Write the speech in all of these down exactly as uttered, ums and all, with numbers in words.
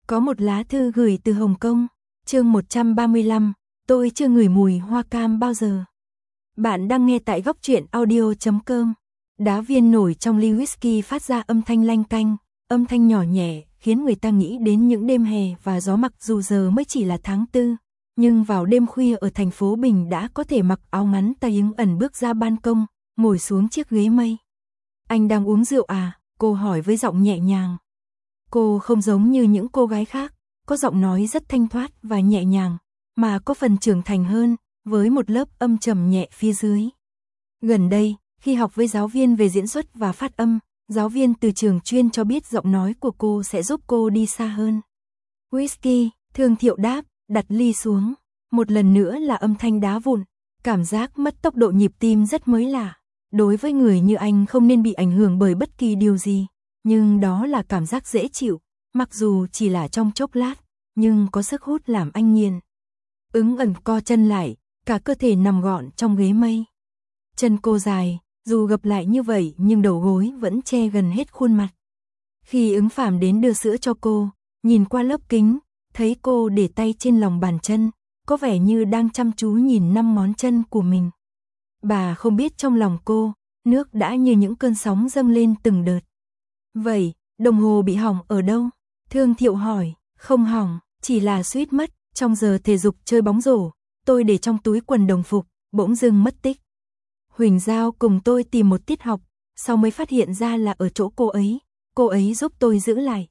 Có một lá thư gửi từ Hồng Kông, chương một trăm ba mươi lăm, tôi chưa ngửi mùi hoa cam bao giờ. Bạn đang nghe tại góc truyện audio chấm com. Đá viên nổi trong ly whisky phát ra âm thanh lanh canh, âm thanh nhỏ nhẹ, khiến người ta nghĩ đến những đêm hè và gió, mặc dù giờ mới chỉ là tháng tư. Nhưng vào đêm khuya ở thành phố Bình đã có thể mặc áo ngắn tay Ứng Ẩn bước ra ban công, ngồi xuống chiếc ghế mây. Anh đang uống rượu à? Cô hỏi với giọng nhẹ nhàng. Cô không giống như những cô gái khác, có giọng nói rất thanh thoát và nhẹ nhàng, mà có phần trưởng thành hơn, với một lớp âm trầm nhẹ phía dưới. Gần đây, khi học với giáo viên về diễn xuất và phát âm, giáo viên từ trường chuyên cho biết giọng nói của cô sẽ giúp cô đi xa hơn. Whisky, Thương Thiệu đáp, đặt ly xuống. Một lần nữa là âm thanh đá vụn, cảm giác mất tốc độ nhịp tim rất mới lạ. Đối với người như anh không nên bị ảnh hưởng bởi bất kỳ điều gì, nhưng đó là cảm giác dễ chịu, mặc dù chỉ là trong chốc lát, nhưng có sức hút làm anh nghiền. Ứng Ẩn co chân lại, cả cơ thể nằm gọn trong ghế mây. Chân cô dài, dù gập lại như vậy nhưng đầu gối vẫn che gần hết khuôn mặt. Khi Ứng Phàm đến đưa sữa cho cô, nhìn qua lớp kính, thấy cô để tay trên lòng bàn chân, có vẻ như đang chăm chú nhìn năm ngón chân của mình. Bà không biết trong lòng cô, nước đã như những cơn sóng dâng lên từng đợt. Vậy, đồng hồ bị hỏng ở đâu? Thương Thiệu hỏi. Không hỏng, chỉ là suýt mất. Trong giờ thể dục chơi bóng rổ, tôi để trong túi quần đồng phục, bỗng dưng mất tích. Huỳnh Giao cùng tôi tìm một tiết học, sau mới phát hiện ra là ở chỗ cô ấy. Cô ấy giúp tôi giữ lại.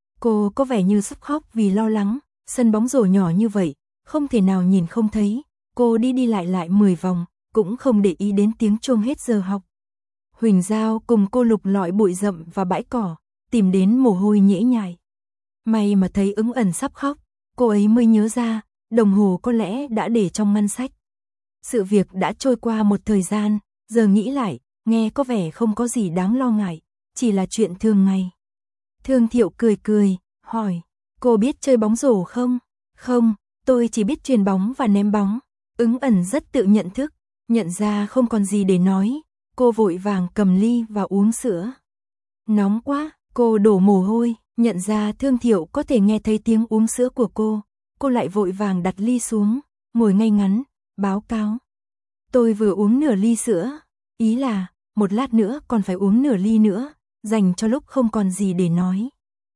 Cô có vẻ như sắp khóc vì lo lắng. Sân bóng rổ nhỏ như vậy, không thể nào nhìn không thấy. Cô đi đi lại lại mười vòng, cũng không để ý đến tiếng chuông hết giờ học. Huỳnh Giao cùng cô lục lọi bụi rậm và bãi cỏ, tìm đến mồ hôi nhễ nhại. May mà thấy Ứng Ẩn sắp khóc, cô ấy mới nhớ ra, đồng hồ có lẽ đã để trong ngăn sách. Sự việc đã trôi qua một thời gian, giờ nghĩ lại, nghe có vẻ không có gì đáng lo ngại, chỉ là chuyện thường ngày. Thương Thiệu cười cười, hỏi, cô biết chơi bóng rổ không? Không, tôi chỉ biết chuyền bóng và ném bóng. Ứng Ẩn rất tự nhận thức, nhận ra không còn gì để nói. Cô vội vàng cầm ly và uống sữa. Nóng quá, cô đổ mồ hôi, nhận ra Thương Thiệu có thể nghe thấy tiếng uống sữa của cô. Cô lại vội vàng đặt ly xuống, ngồi ngay ngắn, báo cáo. Tôi vừa uống nửa ly sữa, ý là, một lát nữa còn phải uống nửa ly nữa, dành cho lúc không còn gì để nói.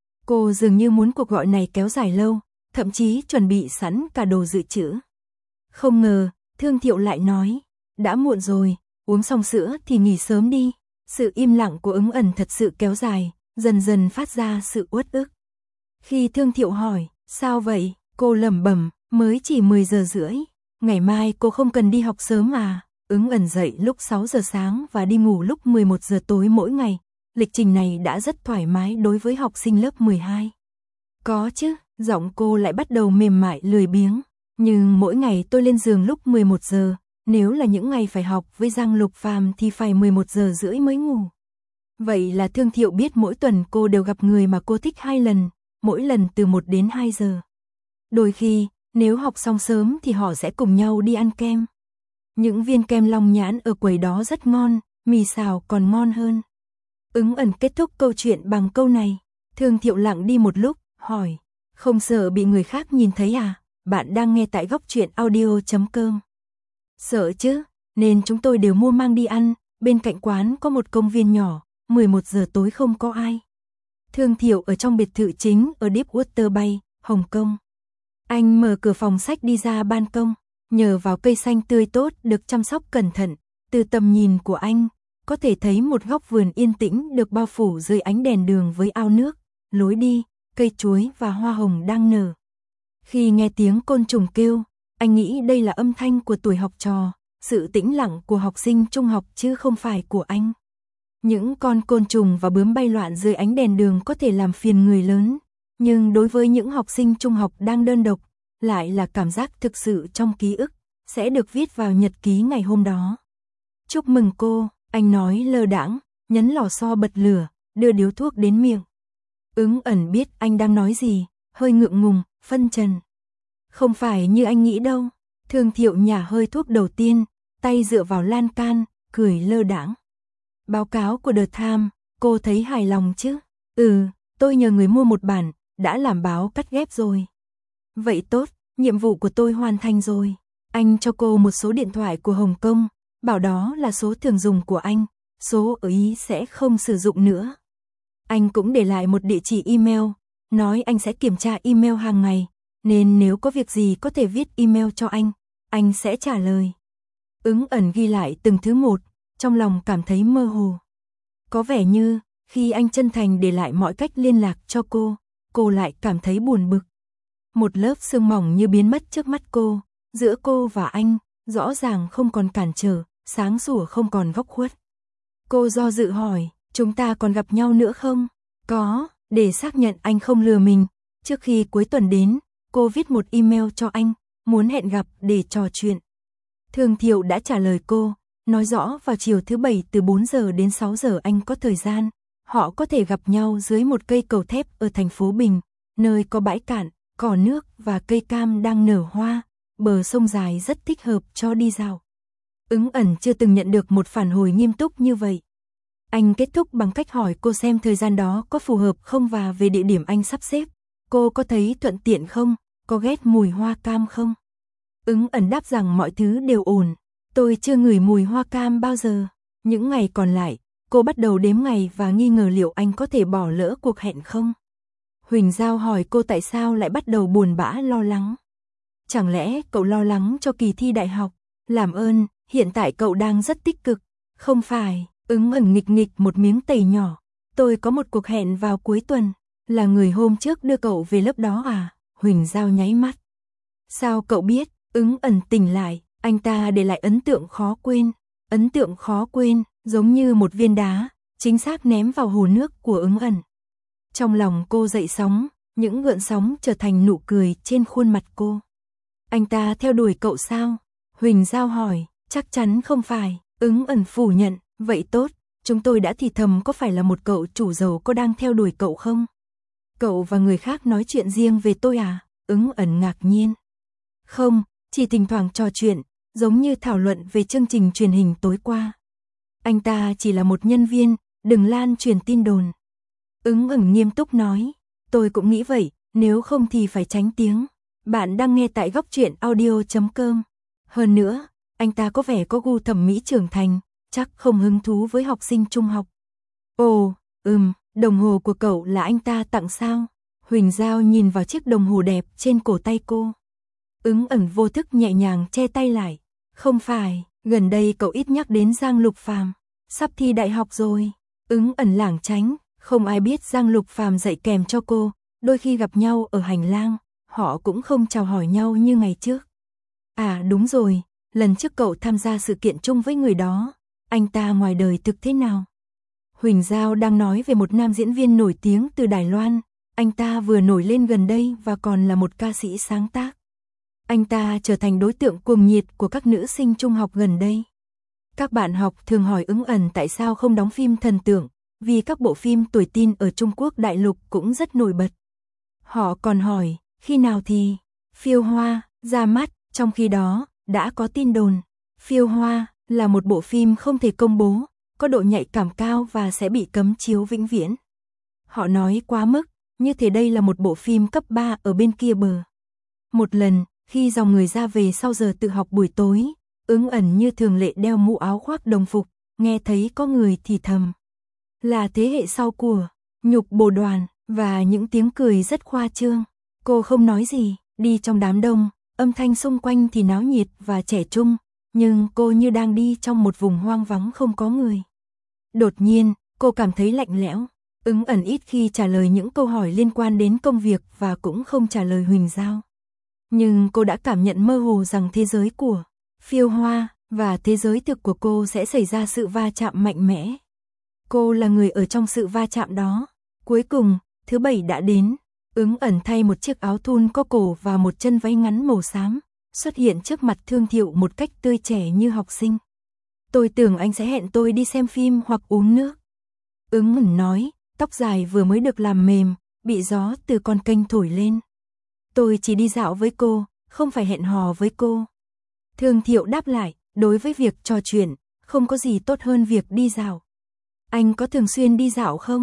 Cô dường như muốn cuộc gọi này kéo dài lâu, thậm chí chuẩn bị sẵn cả đồ dự trữ. Không ngờ, Thương Thiệu lại nói, đã muộn rồi. Uống xong sữa thì nghỉ sớm đi. Sự im lặng của Ứng Ẩn thật sự kéo dài, dần dần phát ra sự uất ức. Khi Thương Thiệu hỏi, sao vậy? Cô lẩm bẩm, mới chỉ mười giờ rưỡi. Ngày mai cô không cần đi học sớm à? Ứng Ẩn dậy lúc sáu giờ sáng và đi ngủ lúc mười một giờ tối mỗi ngày. Lịch trình này đã rất thoải mái đối với học sinh lớp mười hai. Có chứ, giọng cô lại bắt đầu mềm mại lười biếng. Nhưng mỗi ngày tôi lên giường lúc mười một giờ. Nếu là những ngày phải học với Giang Lục Phàm thì phải mười một giờ rưỡi mới ngủ. Vậy là Thương Thiệu biết mỗi tuần cô đều gặp người mà cô thích hai lần, mỗi lần từ một đến hai giờ. Đôi khi, nếu học xong sớm thì họ sẽ cùng nhau đi ăn kem. Những viên kem Long Nhãn ở quầy đó rất ngon, mì xào còn ngon hơn. Ứng Ẩn kết thúc câu chuyện bằng câu này. Thương Thiệu lặng đi một lúc, hỏi, không sợ bị người khác nhìn thấy à? Bạn đang nghe tại góc truyện audio chấm com. Sợ chứ, nên chúng tôi đều mua mang đi ăn, bên cạnh quán có một công viên nhỏ, mười một giờ tối không có ai. Thương Thiệu ở trong biệt thự chính ở Deepwater Bay, Hồng Kông. Anh mở cửa phòng sách đi ra ban công, nhờ vào cây xanh tươi tốt được chăm sóc cẩn thận, từ tầm nhìn của anh, có thể thấy một góc vườn yên tĩnh được bao phủ dưới ánh đèn đường với ao nước, lối đi, cây chuối và hoa hồng đang nở. Khi nghe tiếng côn trùng kêu, anh nghĩ đây là âm thanh của tuổi học trò, sự tĩnh lặng của học sinh trung học chứ không phải của anh. Những con côn trùng và bướm bay loạn dưới ánh đèn đường có thể làm phiền người lớn, nhưng đối với những học sinh trung học đang đơn độc, lại là cảm giác thực sự trong ký ức, sẽ được viết vào nhật ký ngày hôm đó. Chúc mừng cô, anh nói lơ đãng, nhấn lò xo bật lửa, đưa điếu thuốc đến miệng. Ứng Ẩn biết anh đang nói gì, hơi ngượng ngùng, phân trần. Không phải như anh nghĩ đâu. Thương Thiệu nhả hơi thuốc đầu tiên, tay dựa vào lan can, cười lơ đãng. Báo cáo của The Times, cô thấy hài lòng chứ? Ừ, tôi nhờ người mua một bản, đã làm báo cắt ghép rồi. Vậy tốt, nhiệm vụ của tôi hoàn thành rồi. Anh cho cô một số điện thoại của Hồng Kông, bảo đó là số thường dùng của anh, số ở Ý sẽ không sử dụng nữa. Anh cũng để lại một địa chỉ email, nói anh sẽ kiểm tra email hàng ngày, nên nếu có việc gì có thể viết email cho anh, anh sẽ trả lời. Ứng ẩn ghi lại từng thứ một, trong lòng cảm thấy mơ hồ. Có vẻ như, khi anh chân thành để lại mọi cách liên lạc cho cô, cô lại cảm thấy buồn bực. Một lớp sương mỏng như biến mất trước mắt cô, giữa cô và anh, rõ ràng không còn cản trở, sáng sủa không còn góc khuất. Cô do dự hỏi, chúng ta còn gặp nhau nữa không? Có, để xác nhận anh không lừa mình. Trước khi cuối tuần đến, cô viết một email cho anh, muốn hẹn gặp để trò chuyện. Thương Thiệu đã trả lời cô, nói rõ vào chiều thứ bảy từ bốn giờ đến sáu giờ anh có thời gian. Họ có thể gặp nhau dưới một cây cầu thép ở thành phố Bình, nơi có bãi cạn, cỏ nước và cây cam đang nở hoa, bờ sông dài rất thích hợp cho đi dạo. Ứng ẩn chưa từng nhận được một phản hồi nghiêm túc như vậy. Anh kết thúc bằng cách hỏi cô xem thời gian đó có phù hợp không và về địa điểm anh sắp xếp. Cô có thấy thuận tiện không? Có ghét mùi hoa cam không? Ứng ẩn đáp rằng mọi thứ đều ổn. Tôi chưa ngửi mùi hoa cam bao giờ. Những ngày còn lại, cô bắt đầu đếm ngày và nghi ngờ liệu anh có thể bỏ lỡ cuộc hẹn không. Huỳnh Giao hỏi cô tại sao lại bắt đầu buồn bã lo lắng. Chẳng lẽ cậu lo lắng cho kỳ thi đại học? Làm ơn, hiện tại cậu đang rất tích cực. Không phải, Ứng ẩn nghịch nghịch một miếng tẩy nhỏ. Tôi có một cuộc hẹn vào cuối tuần. Là người hôm trước đưa cậu về lớp đó à? Huỳnh Giao nháy mắt. Sao cậu biết? Ứng ẩn tỉnh lại, anh ta để lại ấn tượng khó quên. Ấn tượng khó quên, giống như một viên đá, chính xác ném vào hồ nước của Ứng ẩn. Trong lòng cô dậy sóng, những gợn sóng trở thành nụ cười trên khuôn mặt cô. Anh ta theo đuổi cậu sao? Huỳnh Giao hỏi, chắc chắn không phải. Ứng ẩn phủ nhận, vậy tốt, chúng tôi đã thì thầm có phải là một cậu chủ giàu có đang theo đuổi cậu không? Cậu và người khác nói chuyện riêng về tôi à? Ứng ẩn ngạc nhiên. Không, chỉ thỉnh thoảng trò chuyện, giống như thảo luận về chương trình truyền hình tối qua. Anh ta chỉ là một nhân viên, đừng lan truyền tin đồn. Ứng ẩn nghiêm túc nói, tôi cũng nghĩ vậy, nếu không thì phải tránh tiếng. Bạn đang nghe tại góc truyện audio chấm com. Hơn nữa, anh ta có vẻ có gu thẩm mỹ trưởng thành, chắc không hứng thú với học sinh trung học. Ồ, ừm, đồng hồ của cậu là anh ta tặng sao? Huỳnh Giao nhìn vào chiếc đồng hồ đẹp trên cổ tay cô. Ứng ẩn vô thức nhẹ nhàng che tay lại. Không phải, gần đây cậu ít nhắc đến Giang Lục Phàm. Sắp thi đại học rồi. Ứng ẩn lảng tránh, không ai biết Giang Lục Phàm dạy kèm cho cô. Đôi khi gặp nhau ở hành lang, họ cũng không chào hỏi nhau như ngày trước. À đúng rồi, lần trước cậu tham gia sự kiện chung với người đó, anh ta ngoài đời thực thế nào? Huỳnh Giao đang nói về một nam diễn viên nổi tiếng từ Đài Loan. Anh ta vừa nổi lên gần đây và còn là một ca sĩ sáng tác. Anh ta trở thành đối tượng cuồng nhiệt của các nữ sinh trung học gần đây. Các bạn học thường hỏi Ứng ẩn tại sao không đóng phim thần tượng, vì các bộ phim tuổi teen ở Trung Quốc đại lục cũng rất nổi bật. Họ còn hỏi, khi nào thì Phiêu Hoa ra mắt, trong khi đó, đã có tin đồn. Phiêu Hoa là một bộ phim không thể công bố, có độ nhạy cảm cao và sẽ bị cấm chiếu vĩnh viễn. Họ nói quá mức, như thế đây là một bộ phim cấp ba ở bên kia bờ. Một lần, khi dòng người ra về sau giờ tự học buổi tối, Ứng ẩn như thường lệ đeo mũ áo khoác đồng phục, nghe thấy có người thì thầm. Là thế hệ sau của Nhục Bồ Đoàn, và những tiếng cười rất khoa trương. Cô không nói gì, đi trong đám đông, âm thanh xung quanh thì náo nhiệt và trẻ trung, nhưng cô như đang đi trong một vùng hoang vắng không có người. Đột nhiên, cô cảm thấy lạnh lẽo. Ứng ẩn ít khi trả lời những câu hỏi liên quan đến công việc và cũng không trả lời Huỳnh Giao. Nhưng cô đã cảm nhận mơ hồ rằng thế giới của Phiêu Hoa và thế giới thực của cô sẽ xảy ra sự va chạm mạnh mẽ. Cô là người ở trong sự va chạm đó. Cuối cùng, thứ bảy đã đến. Ứng ẩn thay một chiếc áo thun có cổ và một chân váy ngắn màu xám, xuất hiện trước mặt Thương Thiệu một cách tươi trẻ như học sinh. Tôi tưởng anh sẽ hẹn tôi đi xem phim hoặc uống nước. Ứng ẩn nói, tóc dài vừa mới được làm mềm, bị gió từ con kênh thổi lên. Tôi chỉ đi dạo với cô, không phải hẹn hò với cô. Thương Thiệu đáp lại, đối với việc trò chuyện, không có gì tốt hơn việc đi dạo. Anh có thường xuyên đi dạo không?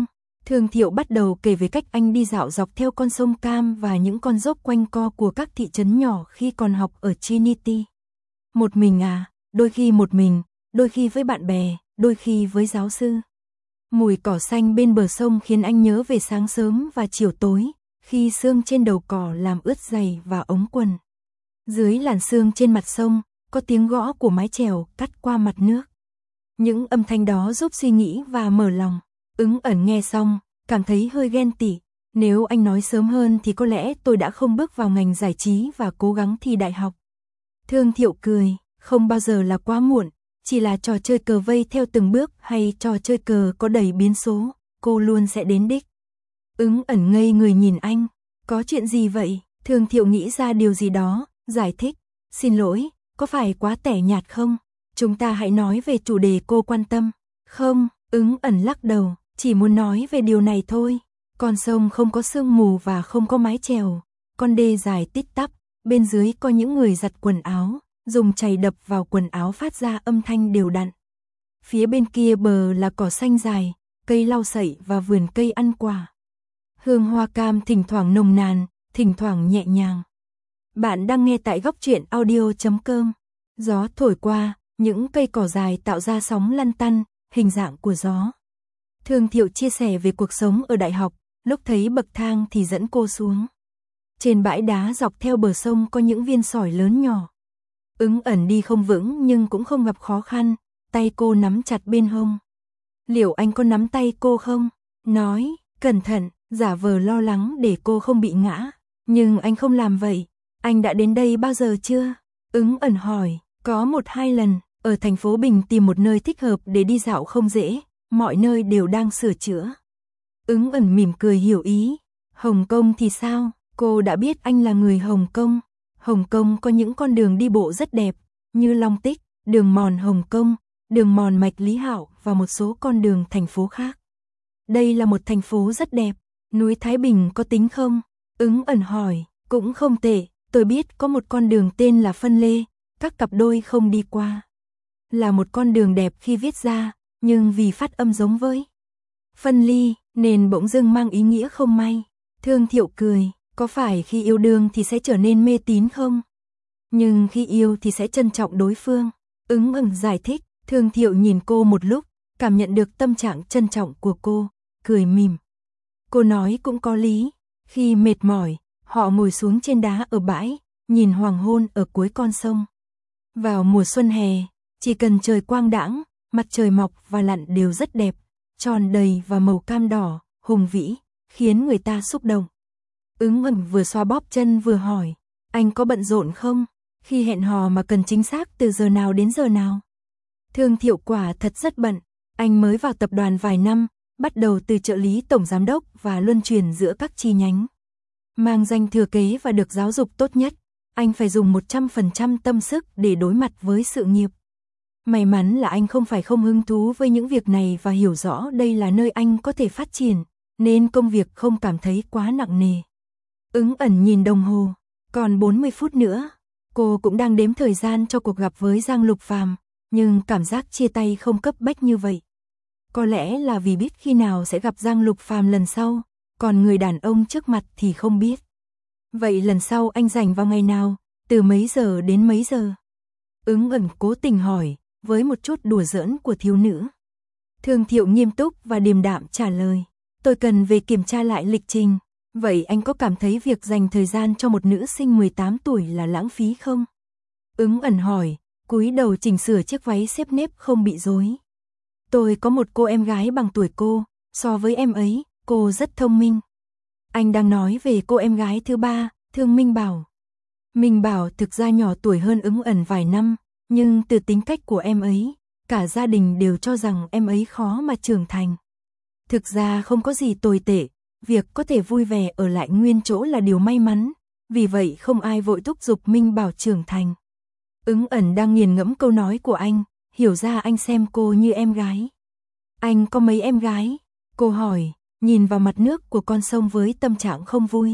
Thương Thiệu bắt đầu kể về cách anh đi dạo dọc theo con sông Cam và những con dốc quanh co của các thị trấn nhỏ khi còn học ở Trinity. Một mình à, đôi khi một mình, đôi khi với bạn bè, đôi khi với giáo sư. Mùi cỏ xanh bên bờ sông khiến anh nhớ về sáng sớm và chiều tối, khi sương trên đầu cỏ làm ướt giày và ống quần. Dưới làn sương trên mặt sông, có tiếng gõ của mái chèo cắt qua mặt nước. Những âm thanh đó giúp suy nghĩ và mở lòng. Ứng ẩn nghe xong, cảm thấy hơi ghen tị. Nếu anh nói sớm hơn thì có lẽ tôi đã không bước vào ngành giải trí và cố gắng thi đại học. Thương Thiệu cười, không bao giờ là quá muộn, chỉ là trò chơi cờ vây theo từng bước hay trò chơi cờ có đầy biến số, cô luôn sẽ đến đích. Ứng ẩn ngây người nhìn anh, có chuyện gì vậy? Thương Thiệu nghĩ ra điều gì đó, giải thích, xin lỗi, có phải quá tẻ nhạt không? Chúng ta hãy nói về chủ đề cô quan tâm. Không, Ứng ẩn lắc đầu, chỉ muốn nói về điều này thôi. Con sông không có sương mù và không có mái chèo, con đê dài tít tắp, bên dưới có những người giặt quần áo, dùng chày đập vào quần áo phát ra âm thanh đều đặn. Phía bên kia bờ là cỏ xanh dài, cây lau sậy và vườn cây ăn quả. Hương hoa cam thỉnh thoảng nồng nàn, thỉnh thoảng nhẹ nhàng. Bạn đang nghe tại góc truyện audio chấm com. Gió thổi qua, những cây cỏ dài tạo ra sóng lăn tăn, hình dạng của gió. Thương Thiệu chia sẻ về cuộc sống ở đại học, lúc thấy bậc thang thì dẫn cô xuống. Trên bãi đá dọc theo bờ sông có những viên sỏi lớn nhỏ. Ứng ẩn đi không vững nhưng cũng không gặp khó khăn, tay cô nắm chặt bên hông. Liệu anh có nắm tay cô không? Nói, cẩn thận, giả vờ lo lắng để cô không bị ngã. Nhưng anh không làm vậy. Anh đã đến đây bao giờ chưa? Ứng ẩn hỏi, có một hai lần, ở thành phố Bình tìm một nơi thích hợp để đi dạo không dễ, mọi nơi đều đang sửa chữa. Ứng ẩn mỉm cười hiểu ý. Hồng Kông thì sao? Cô đã biết anh là người Hồng Kông. Hồng Kông có những con đường đi bộ rất đẹp, như Long Tích, đường mòn Hồng Kông, đường mòn Mạch Lý Hạo và một số con đường thành phố khác. Đây là một thành phố rất đẹp. Núi Thái Bình có tính không? Ứng ẩn hỏi, cũng không tệ, tôi biết có một con đường tên là Phân Lê, các cặp đôi không đi qua. Là một con đường đẹp khi viết ra, nhưng vì phát âm giống với phân ly, nên bỗng dưng mang ý nghĩa không may. Thương Thiệu cười, có phải khi yêu đương thì sẽ trở nên mê tín không? Nhưng khi yêu thì sẽ trân trọng đối phương. Ứng ẩn giải thích, Thương Thiệu nhìn cô một lúc, cảm nhận được tâm trạng trân trọng của cô, cười mỉm. Cô nói cũng có lý, khi mệt mỏi, họ ngồi xuống trên đá ở bãi, nhìn hoàng hôn ở cuối con sông. Vào mùa xuân hè, chỉ cần trời quang đãng, mặt trời mọc và lặn đều rất đẹp, tròn đầy và màu cam đỏ, hùng vĩ, khiến người ta xúc động. Ứng ẩn vừa xoa bóp chân vừa hỏi, anh có bận rộn không? Khi hẹn hò mà cần chính xác từ giờ nào đến giờ nào? Thương Thiệu quả thật rất bận, anh mới vào tập đoàn vài năm, bắt đầu từ trợ lý tổng giám đốc và luân chuyển giữa các chi nhánh. Mang danh thừa kế và được giáo dục tốt nhất, anh phải dùng một trăm phần trăm tâm sức để đối mặt với sự nghiệp. May mắn là anh không phải không hứng thú với những việc này và hiểu rõ đây là nơi anh có thể phát triển, nên công việc không cảm thấy quá nặng nề. Ứng ẩn nhìn đồng hồ, còn bốn mươi phút nữa. Cô cũng đang đếm thời gian cho cuộc gặp với Giang Lục Phàm, nhưng cảm giác chia tay không cấp bách như vậy. Có lẽ là vì biết khi nào sẽ gặp Giang Lục Phàm lần sau, còn người đàn ông trước mặt thì không biết. Vậy lần sau anh rảnh vào ngày nào, từ mấy giờ đến mấy giờ? Ứng ẩn cố tình hỏi, với một chút đùa giỡn của thiếu nữ. Thương Thiệu nghiêm túc và điềm đạm trả lời, tôi cần về kiểm tra lại lịch trình. Vậy anh có cảm thấy việc dành thời gian cho một nữ sinh mười tám tuổi là lãng phí không? Ứng ẩn hỏi, cúi đầu chỉnh sửa chiếc váy xếp nếp không bị rối. Tôi có một cô em gái bằng tuổi cô, so với em ấy, cô rất thông minh. Anh đang nói về cô em gái thứ ba, Thương Minh Bảo. Minh Bảo thực ra nhỏ tuổi hơn Ứng ẩn vài năm, nhưng từ tính cách của em ấy, cả gia đình đều cho rằng em ấy khó mà trưởng thành. Thực ra không có gì tồi tệ, việc có thể vui vẻ ở lại nguyên chỗ là điều may mắn, vì vậy không ai vội thúc giục Minh Bảo trưởng thành. Ứng ẩn đang nghiền ngẫm câu nói của anh, hiểu ra anh xem cô như em gái. Anh có mấy em gái? Cô hỏi, nhìn vào mặt nước của con sông với tâm trạng không vui.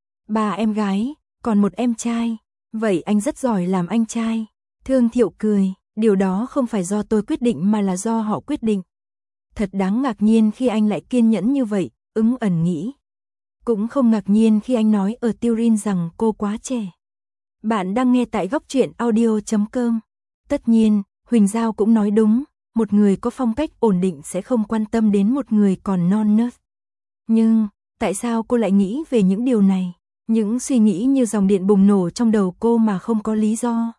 Ba em gái, còn một em trai. Vậy anh rất giỏi làm anh trai. Thương Thiệu cười, điều đó không phải do tôi quyết định mà là do họ quyết định. Thật đáng ngạc nhiên khi anh lại kiên nhẫn như vậy, Ứng ẩn nghĩ. Cũng không ngạc nhiên khi anh nói ở Turin rằng cô quá trẻ. Bạn đang nghe tại góc truyện audio chấm com. Tất nhiên, Huỳnh Giao cũng nói đúng, một người có phong cách ổn định sẽ không quan tâm đến một người còn non nớt. Nhưng, tại sao cô lại nghĩ về những điều này? Những suy nghĩ như dòng điện bùng nổ trong đầu cô mà không có lý do.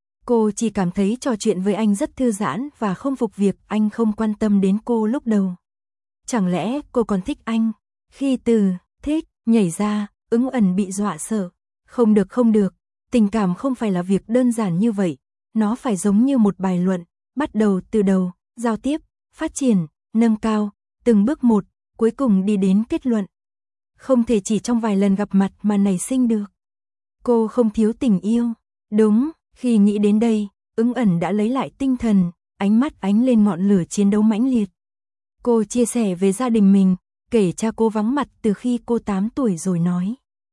Cô chỉ cảm thấy trò chuyện với anh rất thư giãn và không phục việc anh không quan tâm đến cô lúc đầu. Chẳng lẽ cô còn thích anh? Khi từ thích nhảy ra, Ứng ẩn bị dọa sợ. Không được không được, tình cảm không phải là việc đơn giản như vậy. Nó phải giống như một bài luận, bắt đầu từ đầu, giao tiếp, phát triển, nâng cao, từng bước một, cuối cùng đi đến kết luận. Không thể chỉ trong vài lần gặp mặt mà nảy sinh được. Cô không thiếu tình yêu. Đúng, khi nghĩ đến đây, Ứng ẩn đã lấy lại tinh thần, ánh mắt ánh lên ngọn lửa chiến đấu mãnh liệt. Cô chia sẻ về gia đình mình, kể cha cô vắng mặt từ khi cô tám tuổi rồi nói.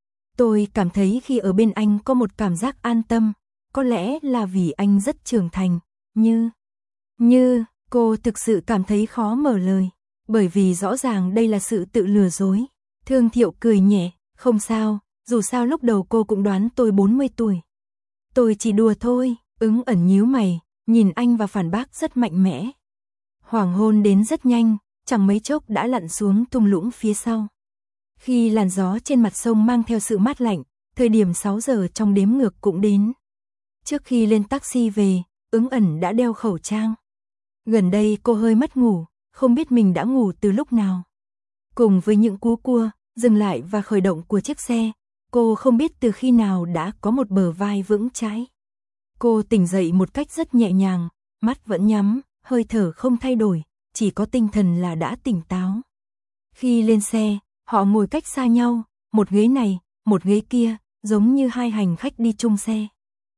Tôi cảm thấy khi ở bên anh có một cảm giác an tâm, có lẽ là vì anh rất trưởng thành, như... Như, cô thực sự cảm thấy khó mở lời, bởi vì rõ ràng đây là sự tự lừa dối. Thương Thiệu cười nhẹ, không sao, dù sao lúc đầu cô cũng đoán tôi bốn mươi tuổi. Tôi chỉ đùa thôi, Ứng ẩn nhíu mày, nhìn anh và phản bác rất mạnh mẽ. Hoàng hôn đến rất nhanh, chẳng mấy chốc đã lặn xuống thung lũng phía sau. Khi làn gió trên mặt sông mang theo sự mát lạnh, thời điểm sáu giờ trong đếm ngược cũng đến. Trước khi lên taxi về, Ứng ẩn đã đeo khẩu trang. Gần đây cô hơi mất ngủ, không biết mình đã ngủ từ lúc nào. Cùng với những cú cua, dừng lại và khởi động của chiếc xe, cô không biết từ khi nào đã có một bờ vai vững chãi. Cô tỉnh dậy một cách rất nhẹ nhàng, mắt vẫn nhắm, hơi thở không thay đổi, chỉ có tinh thần là đã tỉnh táo. Khi lên xe, họ ngồi cách xa nhau, một ghế này, một ghế kia, giống như hai hành khách đi chung xe.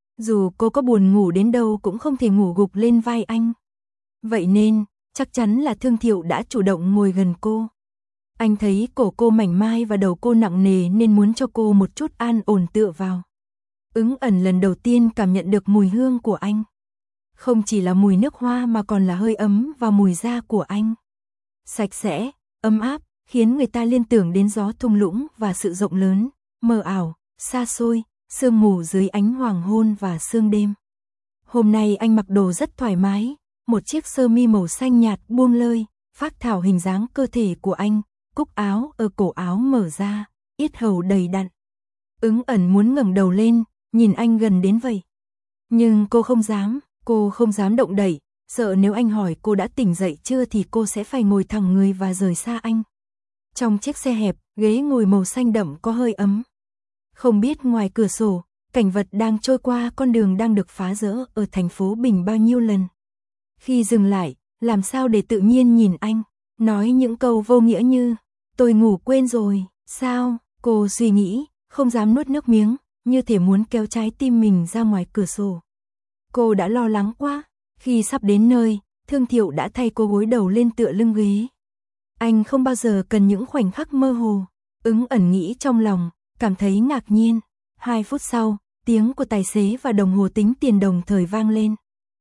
Dù cô có buồn ngủ đến đâu cũng không thể ngủ gục lên vai anh. Vậy nên, chắc chắn là Thương Thiệu đã chủ động ngồi gần cô. Anh thấy cổ cô mảnh mai và đầu cô nặng nề nên muốn cho cô một chút an ổn tựa vào. Ứng ẩn lần đầu tiên cảm nhận được mùi hương của anh. Không chỉ là mùi nước hoa mà còn là hơi ấm và mùi da của anh. Sạch sẽ, ấm áp, khiến người ta liên tưởng đến gió thung lũng và sự rộng lớn, mờ ảo, xa xôi, sương mù dưới ánh hoàng hôn và sương đêm. Hôm nay anh mặc đồ rất thoải mái, một chiếc sơ mi màu xanh nhạt buông lơi, phác thảo hình dáng cơ thể của anh, cúc áo ở cổ áo mở ra, yết hầu đầy đặn. Ứng ẩn muốn ngẩng đầu lên, nhìn anh gần đến vậy. Nhưng cô không dám, cô không dám động đậy, sợ nếu anh hỏi cô đã tỉnh dậy chưa thì cô sẽ phải ngồi thẳng người và rời xa anh. Trong chiếc xe hẹp, ghế ngồi màu xanh đậm có hơi ấm. Không biết ngoài cửa sổ, cảnh vật đang trôi qua con đường đang được phá rỡ ở thành phố Bình bao nhiêu lần. Khi dừng lại, làm sao để tự nhiên nhìn anh, nói những câu vô nghĩa như, tôi ngủ quên rồi, sao, cô suy nghĩ, không dám nuốt nước miếng, như thể muốn kéo trái tim mình ra ngoài cửa sổ. Cô đã lo lắng quá, khi sắp đến nơi, Thương Thiệu đã thay cô gối đầu lên tựa lưng ghế. Anh không bao giờ cần những khoảnh khắc mơ hồ, Ứng ẩn nghĩ trong lòng, cảm thấy ngạc nhiên. Hai phút sau, tiếng của tài xế và đồng hồ tính tiền đồng thời vang lên.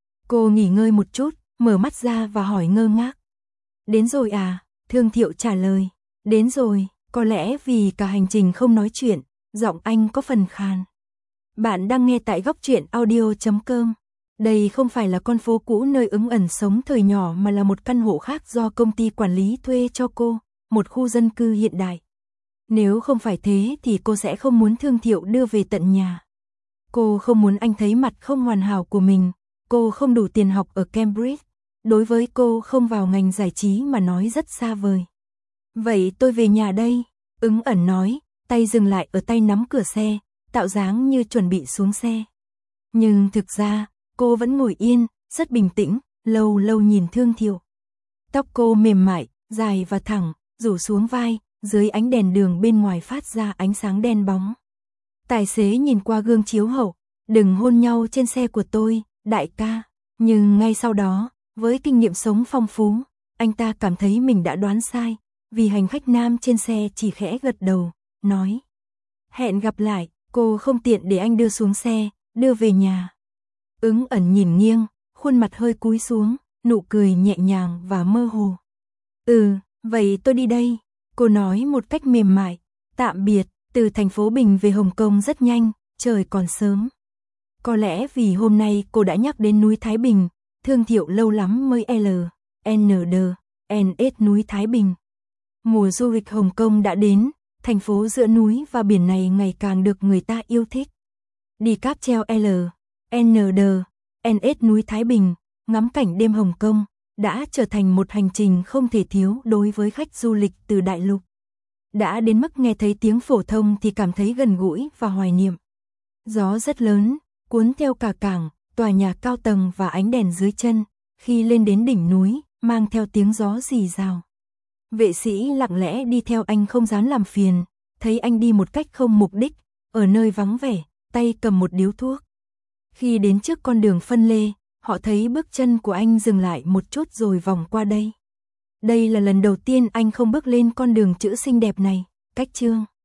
Cô nghỉ ngơi một chút, mở mắt ra và hỏi ngơ ngác. Đến rồi à? Thương Thiệu trả lời. Đến rồi, có lẽ vì cả hành trình không nói chuyện, giọng anh có phần khàn. Bạn đang nghe tại góc truyện audio chấm com. Đây không phải là con phố cũ nơi Ứng ẩn sống thời nhỏ mà là một căn hộ khác do công ty quản lý thuê cho cô, một khu dân cư hiện đại. Nếu không phải thế thì cô sẽ không muốn Thương Thiệu đưa về tận nhà. Cô không muốn anh thấy mặt không hoàn hảo của mình, cô không đủ tiền học ở Cambridge. Đối với cô không vào ngành giải trí mà nói rất xa vời. Vậy tôi về nhà đây, Ứng ẩn nói, tay dừng lại ở tay nắm cửa xe, tạo dáng như chuẩn bị xuống xe. Nhưng thực ra, cô vẫn ngồi yên, rất bình tĩnh, lâu lâu nhìn Thương Thiệu. Tóc cô mềm mại, dài và thẳng, rủ xuống vai, dưới ánh đèn đường bên ngoài phát ra ánh sáng đen bóng. Tài xế nhìn qua gương chiếu hậu, đừng hôn nhau trên xe của tôi, đại ca. Nhưng ngay sau đó, với kinh nghiệm sống phong phú, anh ta cảm thấy mình đã đoán sai, vì hành khách nam trên xe chỉ khẽ gật đầu, nói. Hẹn gặp lại, cô không tiện để anh đưa xuống xe, đưa về nhà. Ứng ẩn nhìn nghiêng, khuôn mặt hơi cúi xuống, nụ cười nhẹ nhàng và mơ hồ. Ừ, vậy tôi đi đây. Cô nói một cách mềm mại, tạm biệt, từ thành phố Bình về Hồng Kông rất nhanh, trời còn sớm. Có lẽ vì hôm nay cô đã nhắc đến núi Thái Bình, thương hiệu lâu lắm mới L, N D, N S núi Thái Bình. Mùa du lịch Hồng Kông đã đến, thành phố giữa núi và biển này ngày càng được người ta yêu thích. Đi cáp treo L, N D, N S núi Thái Bình, ngắm cảnh đêm Hồng Kông, đã trở thành một hành trình không thể thiếu đối với khách du lịch từ đại lục. Đã đến mức nghe thấy tiếng phổ thông thì cảm thấy gần gũi và hoài niệm. Gió rất lớn, cuốn theo cả cảng, tòa nhà cao tầng và ánh đèn dưới chân, khi lên đến đỉnh núi, mang theo tiếng gió rì rào. Vệ sĩ lặng lẽ đi theo anh không dám làm phiền, thấy anh đi một cách không mục đích, ở nơi vắng vẻ, tay cầm một điếu thuốc. Khi đến trước con đường phân lê, họ thấy bước chân của anh dừng lại một chút rồi vòng qua đây. Đây là lần đầu tiên anh không bước lên con đường chữ xinh đẹp này, cách Chương